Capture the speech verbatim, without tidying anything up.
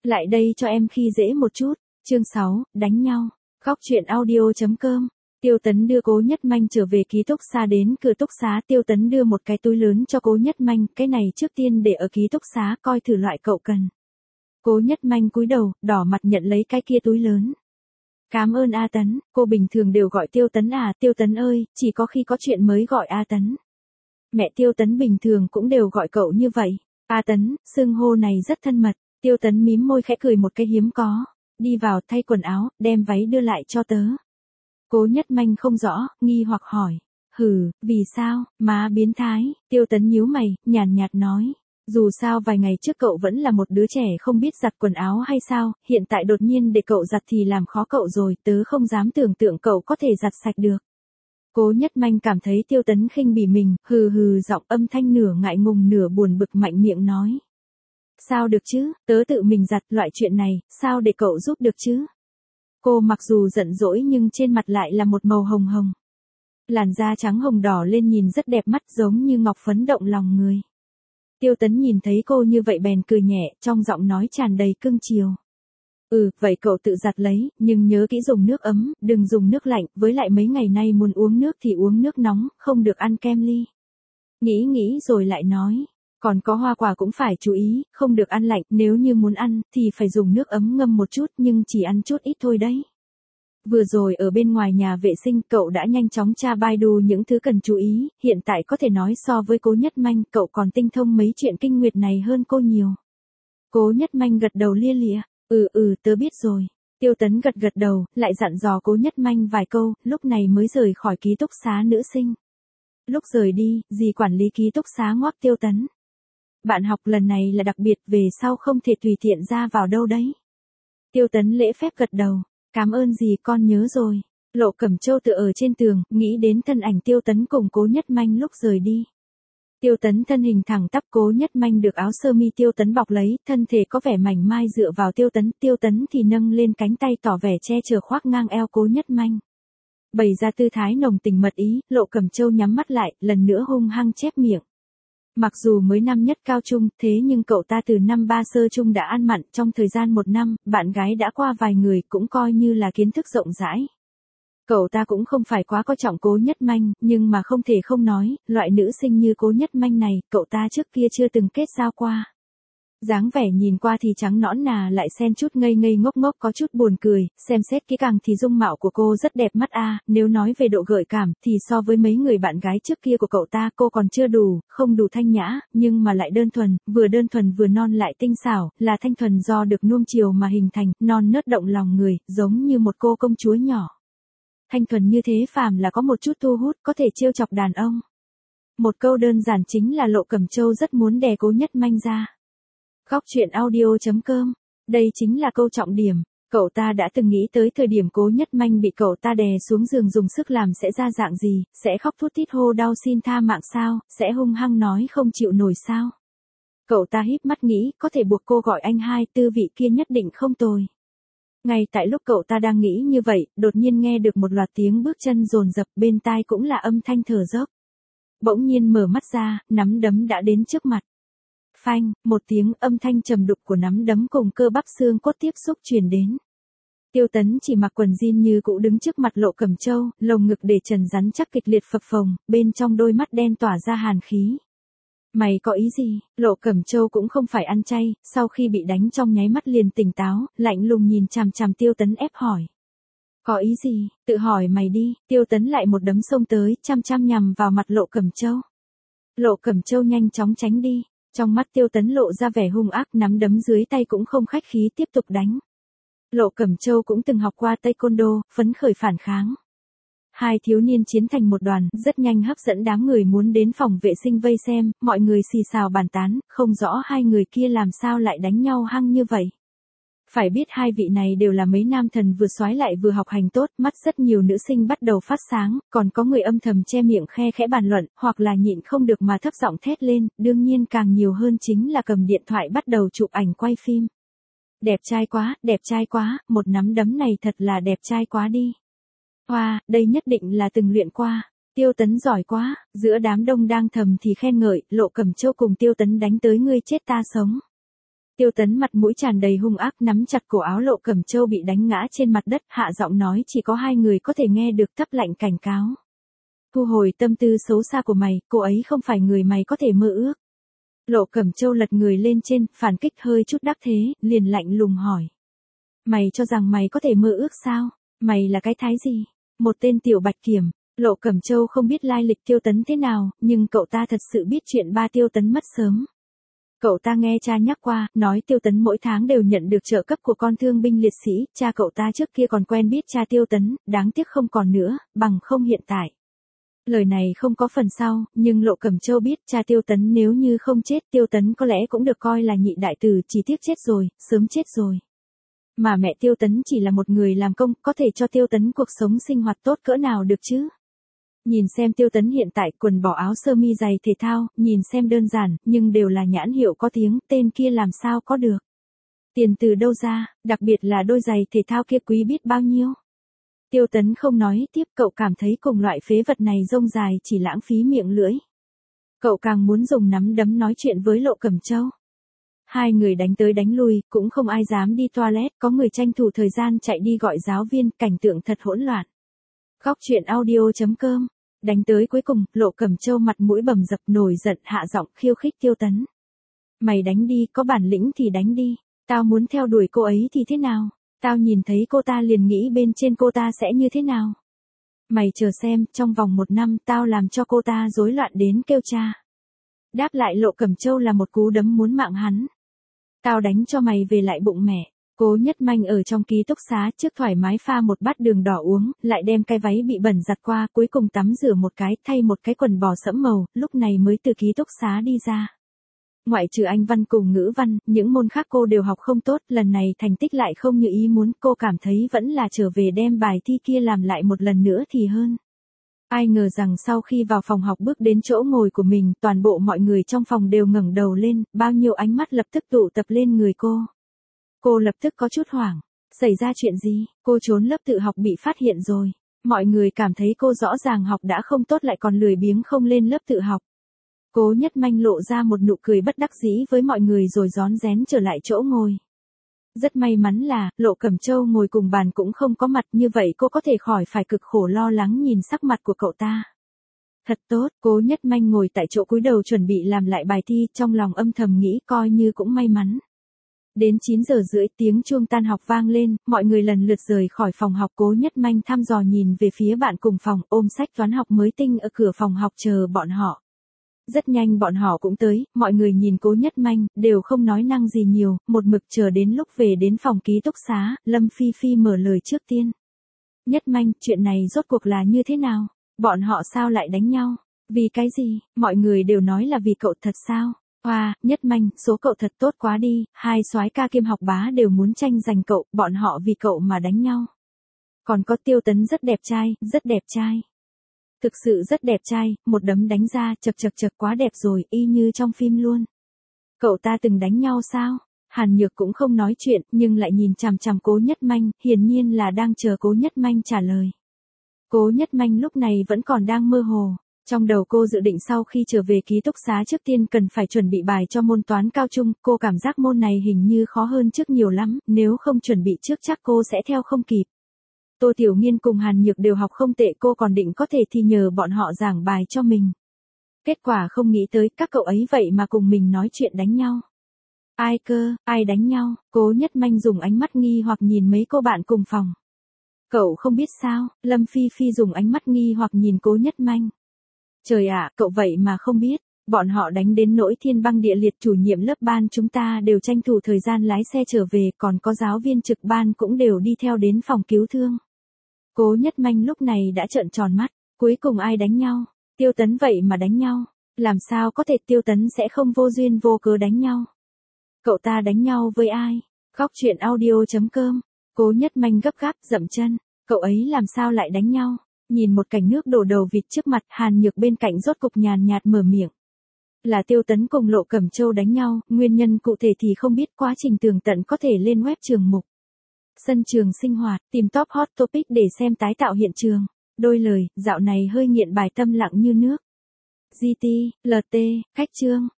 Lại đây cho em khi dễ một chút. Chương sáu, đánh nhau. Góc truyện audio.com. Tiêu Tấn đưa Cố Nhất Manh trở về ký túc xá. Đến cửa túc xá, Tiêu Tấn đưa một cái túi lớn cho Cố Nhất Manh, cái này trước tiên để ở ký túc xá coi thử loại cậu cần. Cố Nhất Manh cúi đầu, đỏ mặt nhận lấy cái kia túi lớn. Cảm ơn A Tấn, cô bình thường đều gọi Tiêu Tấn à, Tiêu Tấn ơi, chỉ có khi có chuyện mới gọi A Tấn. Mẹ Tiêu Tấn bình thường cũng đều gọi cậu như vậy. A Tấn, xưng hô này rất thân mật. Tiêu Tấn mím môi khẽ cười một cái hiếm có. Đi vào thay quần áo, đem váy đưa lại cho tớ. Cố Nhất Manh không rõ, nghi hoặc hỏi. Hừ, vì sao, má biến thái. Tiêu Tấn nhíu mày, nhàn nhạt nói. Dù sao vài ngày trước cậu vẫn là một đứa trẻ không biết giặt quần áo hay sao, hiện tại đột nhiên để cậu giặt thì làm khó cậu rồi, tớ không dám tưởng tượng cậu có thể giặt sạch được. Cố Nhất Manh cảm thấy Tiêu Tấn khinh bỉ mình, hừ hừ giọng âm thanh nửa ngại ngùng nửa buồn bực mạnh miệng nói. Sao được chứ, tớ tự mình giặt loại chuyện này, sao để cậu giúp được chứ? Cô mặc dù giận dỗi nhưng trên mặt lại là một màu hồng hồng. Làn da trắng hồng đỏ lên nhìn rất đẹp mắt giống như ngọc phấn động lòng người. Tiêu Tấn nhìn thấy cô như vậy bèn cười nhẹ, trong giọng nói tràn đầy cưng chiều. Ừ, vậy cậu tự giặt lấy, nhưng nhớ kỹ dùng nước ấm, đừng dùng nước lạnh, với lại mấy ngày nay muốn uống nước thì uống nước nóng, không được ăn kem ly. Nghĩ nghĩ rồi lại nói, còn có hoa quả cũng phải chú ý, không được ăn lạnh, nếu như muốn ăn, thì phải dùng nước ấm ngâm một chút, nhưng chỉ ăn chút ít thôi đấy. Vừa rồi ở bên ngoài nhà vệ sinh cậu đã nhanh chóng tra Baidu những thứ cần chú ý, hiện tại có thể nói so với Cố Nhất Manh cậu còn tinh thông mấy chuyện kinh nguyệt này hơn cô nhiều. Cố Nhất Manh gật đầu lia lịa, ừ ừ tớ biết rồi. Tiêu Tấn gật gật đầu, lại dặn dò Cố Nhất Manh vài câu, lúc này mới rời khỏi ký túc xá nữ sinh. Lúc rời đi, dì quản lý ký túc xá ngoắc Tiêu Tấn. Bạn học lần này là đặc biệt, về sau không thể tùy tiện ra vào đâu đấy. Tiêu Tấn lễ phép gật đầu. Cảm ơn dì, con nhớ rồi. Lộ Cẩm Châu tựa ở trên tường, nghĩ đến thân ảnh Tiêu Tấn cùng Cố Nhất Manh lúc rời đi. Tiêu Tấn thân hình thẳng tắp, Cố Nhất Manh được áo sơ mi Tiêu Tấn bọc lấy, thân thể có vẻ mảnh mai dựa vào Tiêu Tấn, Tiêu Tấn thì nâng lên cánh tay tỏ vẻ che chở khoác ngang eo Cố Nhất Manh. Bày ra tư thái nồng tình mật ý, Lộ Cẩm Châu nhắm mắt lại, lần nữa hung hăng chép miệng. Mặc dù mới năm nhất cao trung, thế nhưng cậu ta từ năm ba sơ trung đã ăn mặn, trong thời gian một năm, bạn gái đã qua vài người, cũng coi như là kiến thức rộng rãi. Cậu ta cũng không phải quá coi trọng Cố Nhất Manh, nhưng mà không thể không nói, loại nữ sinh như Cố Nhất Manh này, cậu ta trước kia chưa từng kết giao qua. Dáng vẻ nhìn qua thì trắng nõn nà lại xen chút ngây ngây ngốc ngốc có chút buồn cười, xem xét kỹ càng thì dung mạo của cô rất đẹp mắt a, nếu nói về độ gợi cảm thì so với mấy người bạn gái trước kia của cậu ta cô còn chưa đủ, không đủ thanh nhã, nhưng mà lại đơn thuần, vừa đơn thuần vừa non lại tinh xảo, là thanh thuần do được nuông chiều mà hình thành, non nớt động lòng người, giống như một cô công chúa nhỏ. Thanh thuần như thế phàm là có một chút thu hút, có thể trêu chọc đàn ông. Một câu đơn giản chính là Lộ Cẩm Châu rất muốn đè Cố Nhất Manh ra. Góc truyện audio.com. Đây chính là câu trọng điểm. Cậu ta đã từng nghĩ tới thời điểm Cố Nhất Manh bị cậu ta đè xuống giường dùng sức làm sẽ ra dạng gì, sẽ khóc thút thít hô đau xin tha mạng sao, sẽ hung hăng nói không chịu nổi sao. Cậu ta híp mắt nghĩ, có thể buộc cô gọi anh hai, tư vị kia nhất định không tồi. Ngay tại lúc cậu ta đang nghĩ như vậy, đột nhiên nghe được một loạt tiếng bước chân dồn dập, bên tai cũng là âm thanh thở dốc. Bỗng nhiên mở mắt ra, nắm đấm đã đến trước mặt. Phanh, một tiếng âm thanh trầm đục của nắm đấm cùng cơ bắp xương cốt tiếp xúc truyền đến. Tiêu Tấn chỉ mặc quần jean như cũ đứng trước mặt Lộ Cẩm Châu, lồng ngực để trần rắn chắc kịch liệt phập phồng, bên trong đôi mắt đen tỏa ra hàn khí. Mày có ý gì? Lộ Cẩm Châu cũng không phải ăn chay, sau khi bị đánh trong nháy mắt liền tỉnh táo, lạnh lùng nhìn chằm chằm Tiêu Tấn ép hỏi. Có ý gì? Tự hỏi mày đi. Tiêu Tấn lại một đấm xông tới, chăm chăm nhằm vào mặt Lộ Cẩm Châu. Lộ Cẩm Châu nhanh chóng tránh đi. Trong mắt Tiêu Tấn lộ ra vẻ hung ác, nắm đấm dưới tay cũng không khách khí tiếp tục đánh. Lộ Cẩm Châu cũng từng học qua taekwondo, phấn khởi phản kháng. Hai thiếu niên chiến thành một đoàn, rất nhanh hấp dẫn đám người muốn đến phòng vệ sinh vây xem, mọi người xì xào bàn tán, không rõ hai người kia làm sao lại đánh nhau hăng như vậy. Phải biết hai vị này đều là mấy nam thần vừa soái lại vừa học hành tốt, mắt rất nhiều nữ sinh bắt đầu phát sáng, còn có người âm thầm che miệng khe khẽ bàn luận, hoặc là nhịn không được mà thấp giọng thét lên, đương nhiên càng nhiều hơn chính là cầm điện thoại bắt đầu chụp ảnh quay phim. Đẹp trai quá, đẹp trai quá, một nắm đấm này thật là đẹp trai quá đi. Hoa, wow, đây nhất định là từng luyện qua. Tiêu Tấn giỏi quá, giữa đám đông đang thầm thì khen ngợi, Lộ Cẩm Châu cùng Tiêu Tấn đánh tới ngươi chết ta sống. Tiêu Tấn mặt mũi tràn đầy hung ác nắm chặt cổ áo Lộ Cẩm Châu bị đánh ngã trên mặt đất, hạ giọng nói chỉ có hai người có thể nghe được, thấp lạnh cảnh cáo. Thu hồi tâm tư xấu xa của mày, cô ấy không phải người mày có thể mơ ước. Lộ Cẩm Châu lật người lên trên, phản kích hơi chút đắc thế, liền lạnh lùng hỏi. Mày cho rằng mày có thể mơ ước sao? Mày là cái thái gì? Một tên tiểu bạch kiểm. Lộ Cẩm Châu không biết lai lịch Tiêu Tấn thế nào, nhưng cậu ta thật sự biết chuyện ba Tiêu Tấn mất sớm. Cậu ta nghe cha nhắc qua, nói Tiêu Tấn mỗi tháng đều nhận được trợ cấp của con thương binh liệt sĩ, cha cậu ta trước kia còn quen biết cha Tiêu Tấn, đáng tiếc không còn nữa, bằng không hiện tại. Lời này không có phần sau, nhưng Lộ Cẩm Châu biết cha Tiêu Tấn nếu như không chết, Tiêu Tấn có lẽ cũng được coi là nhị đại tử, chỉ tiếc chết rồi, sớm chết rồi. Mà mẹ Tiêu Tấn chỉ là một người làm công, có thể cho Tiêu Tấn cuộc sống sinh hoạt tốt cỡ nào được chứ? Nhìn xem Tiêu Tấn hiện tại quần bỏ áo sơ mi giày thể thao, nhìn xem đơn giản, nhưng đều là nhãn hiệu có tiếng, tên kia làm sao có được. Tiền từ đâu ra, đặc biệt là đôi giày thể thao kia quý biết bao nhiêu. Tiêu Tấn không nói tiếp, cậu cảm thấy cùng loại phế vật này rông dài chỉ lãng phí miệng lưỡi. Cậu càng muốn dùng nắm đấm nói chuyện với Lộ Cẩm Châu. Hai người đánh tới đánh lui, cũng không ai dám đi toilet, có người tranh thủ thời gian chạy đi gọi giáo viên, cảnh tượng thật hỗn loạn. Góc truyện audio chấm com. Đánh tới cuối cùng, Lộ Cẩm Châu mặt mũi bầm dập nổi giận hạ giọng khiêu khích Tiêu Tấn. Mày đánh đi, có bản lĩnh thì đánh đi, tao muốn theo đuổi cô ấy thì thế nào, tao nhìn thấy cô ta liền nghĩ bên trên cô ta sẽ như thế nào. Mày chờ xem, trong vòng một năm tao làm cho cô ta rối loạn đến kêu cha. Đáp lại Lộ Cẩm Châu là một cú đấm muốn mạng hắn. Tao đánh cho mày về lại bụng mẹ. Cố Nhất Manh ở trong ký túc xá trước thoải mái pha một bát đường đỏ uống, lại đem cái váy bị bẩn giặt qua, cuối cùng tắm rửa một cái, thay một cái quần bò sẫm màu, lúc này mới từ ký túc xá đi ra. Ngoại trừ Anh văn cùng ngữ văn, những môn khác cô đều học không tốt, lần này thành tích lại không như ý muốn, cô cảm thấy vẫn là trở về đem bài thi kia làm lại một lần nữa thì hơn. Ai ngờ rằng sau khi vào phòng học bước đến chỗ ngồi của mình, toàn bộ mọi người trong phòng đều ngẩng đầu lên, bao nhiêu ánh mắt lập tức tụ tập lên người cô. Cô lập tức có chút hoảng. Xảy ra chuyện gì? Cô trốn lớp tự học bị phát hiện rồi. Mọi người cảm thấy cô rõ ràng học đã không tốt lại còn lười biếng không lên lớp tự học. Cố Nhất Manh lộ ra một nụ cười bất đắc dĩ với mọi người rồi rón rén trở lại chỗ ngồi. Rất may mắn là, Lộ Cẩm Châu ngồi cùng bàn cũng không có mặt, như vậy cô có thể khỏi phải cực khổ lo lắng nhìn sắc mặt của cậu ta. Thật tốt, Cố Nhất Manh ngồi tại chỗ cúi đầu chuẩn bị làm lại bài thi, trong lòng âm thầm nghĩ coi như cũng may mắn. Đến chín giờ rưỡi tiếng chuông tan học vang lên, mọi người lần lượt rời khỏi phòng học. Cố Nhất Manh thăm dò nhìn về phía bạn cùng phòng, ôm sách toán học mới tinh ở cửa phòng học chờ bọn họ. Rất nhanh bọn họ cũng tới, mọi người nhìn Cố Nhất Manh, đều không nói năng gì nhiều, một mực chờ đến lúc về đến phòng ký túc xá, Lâm Phi Phi mở lời trước tiên. Nhất Manh, chuyện này rốt cuộc là như thế nào? Bọn họ sao lại đánh nhau? Vì cái gì? Mọi người đều nói là vì cậu thật sao? Hoa, wow, Nhất Manh, số cậu thật tốt quá đi, hai soái ca kiêm học bá đều muốn tranh giành cậu, bọn họ vì cậu mà đánh nhau. Còn có Tiêu Tấn rất đẹp trai, rất đẹp trai. Thực sự rất đẹp trai, một đấm đánh ra, chật chật chật quá đẹp rồi, y như trong phim luôn. Cậu ta từng đánh nhau sao? Hàn Nhược cũng không nói chuyện, nhưng lại nhìn chằm chằm Cố Nhất Manh, hiển nhiên là đang chờ Cố Nhất Manh trả lời. Cố Nhất Manh lúc này vẫn còn đang mơ hồ. Trong đầu cô dự định sau khi trở về ký túc xá trước tiên cần phải chuẩn bị bài cho môn toán cao trung, cô cảm giác môn này hình như khó hơn trước nhiều lắm, nếu không chuẩn bị trước chắc cô sẽ theo không kịp. Tô Tiểu Nghiên cùng Hàn Nhược đều học không tệ, cô còn định có thể thì nhờ bọn họ giảng bài cho mình. Kết quả không nghĩ tới các cậu ấy vậy mà cùng mình nói chuyện đánh nhau. Ai cơ, ai đánh nhau? Cố Nhất Manh dùng ánh mắt nghi hoặc nhìn mấy cô bạn cùng phòng. Cậu không biết sao? Lâm Phi Phi dùng ánh mắt nghi hoặc nhìn Cố Nhất Manh. Trời ạ, cậu vậy mà không biết, bọn họ đánh đến nỗi thiên băng địa liệt, chủ nhiệm lớp ban chúng ta đều tranh thủ thời gian lái xe trở về, còn có giáo viên trực ban cũng đều đi theo đến phòng cứu thương. Cố Nhất Manh lúc này đã trợn tròn mắt, cuối cùng ai đánh nhau? Tiêu Tấn vậy mà đánh nhau, làm sao có thể Tiêu Tấn sẽ không vô duyên vô cớ đánh nhau? Cậu ta đánh nhau với ai? Góc truyện audio chấm com. Cố Nhất Manh gấp gáp dậm chân, cậu ấy làm sao lại đánh nhau? Nhìn một cảnh nước đổ đầu vịt trước mặt, Hàn Nhược bên cạnh rốt cục nhàn nhạt mở miệng. Là Tiêu Tấn cùng Lộ Cẩm Châu đánh nhau, nguyên nhân cụ thể thì không biết, quá trình tường tận có thể lên web trường mục. Sân trường sinh hoạt, tìm top hot topic để xem tái tạo hiện trường. Đôi lời, dạo này hơi nghiện bài tâm lặng như nước. giê tê, lờ tê, khách trương.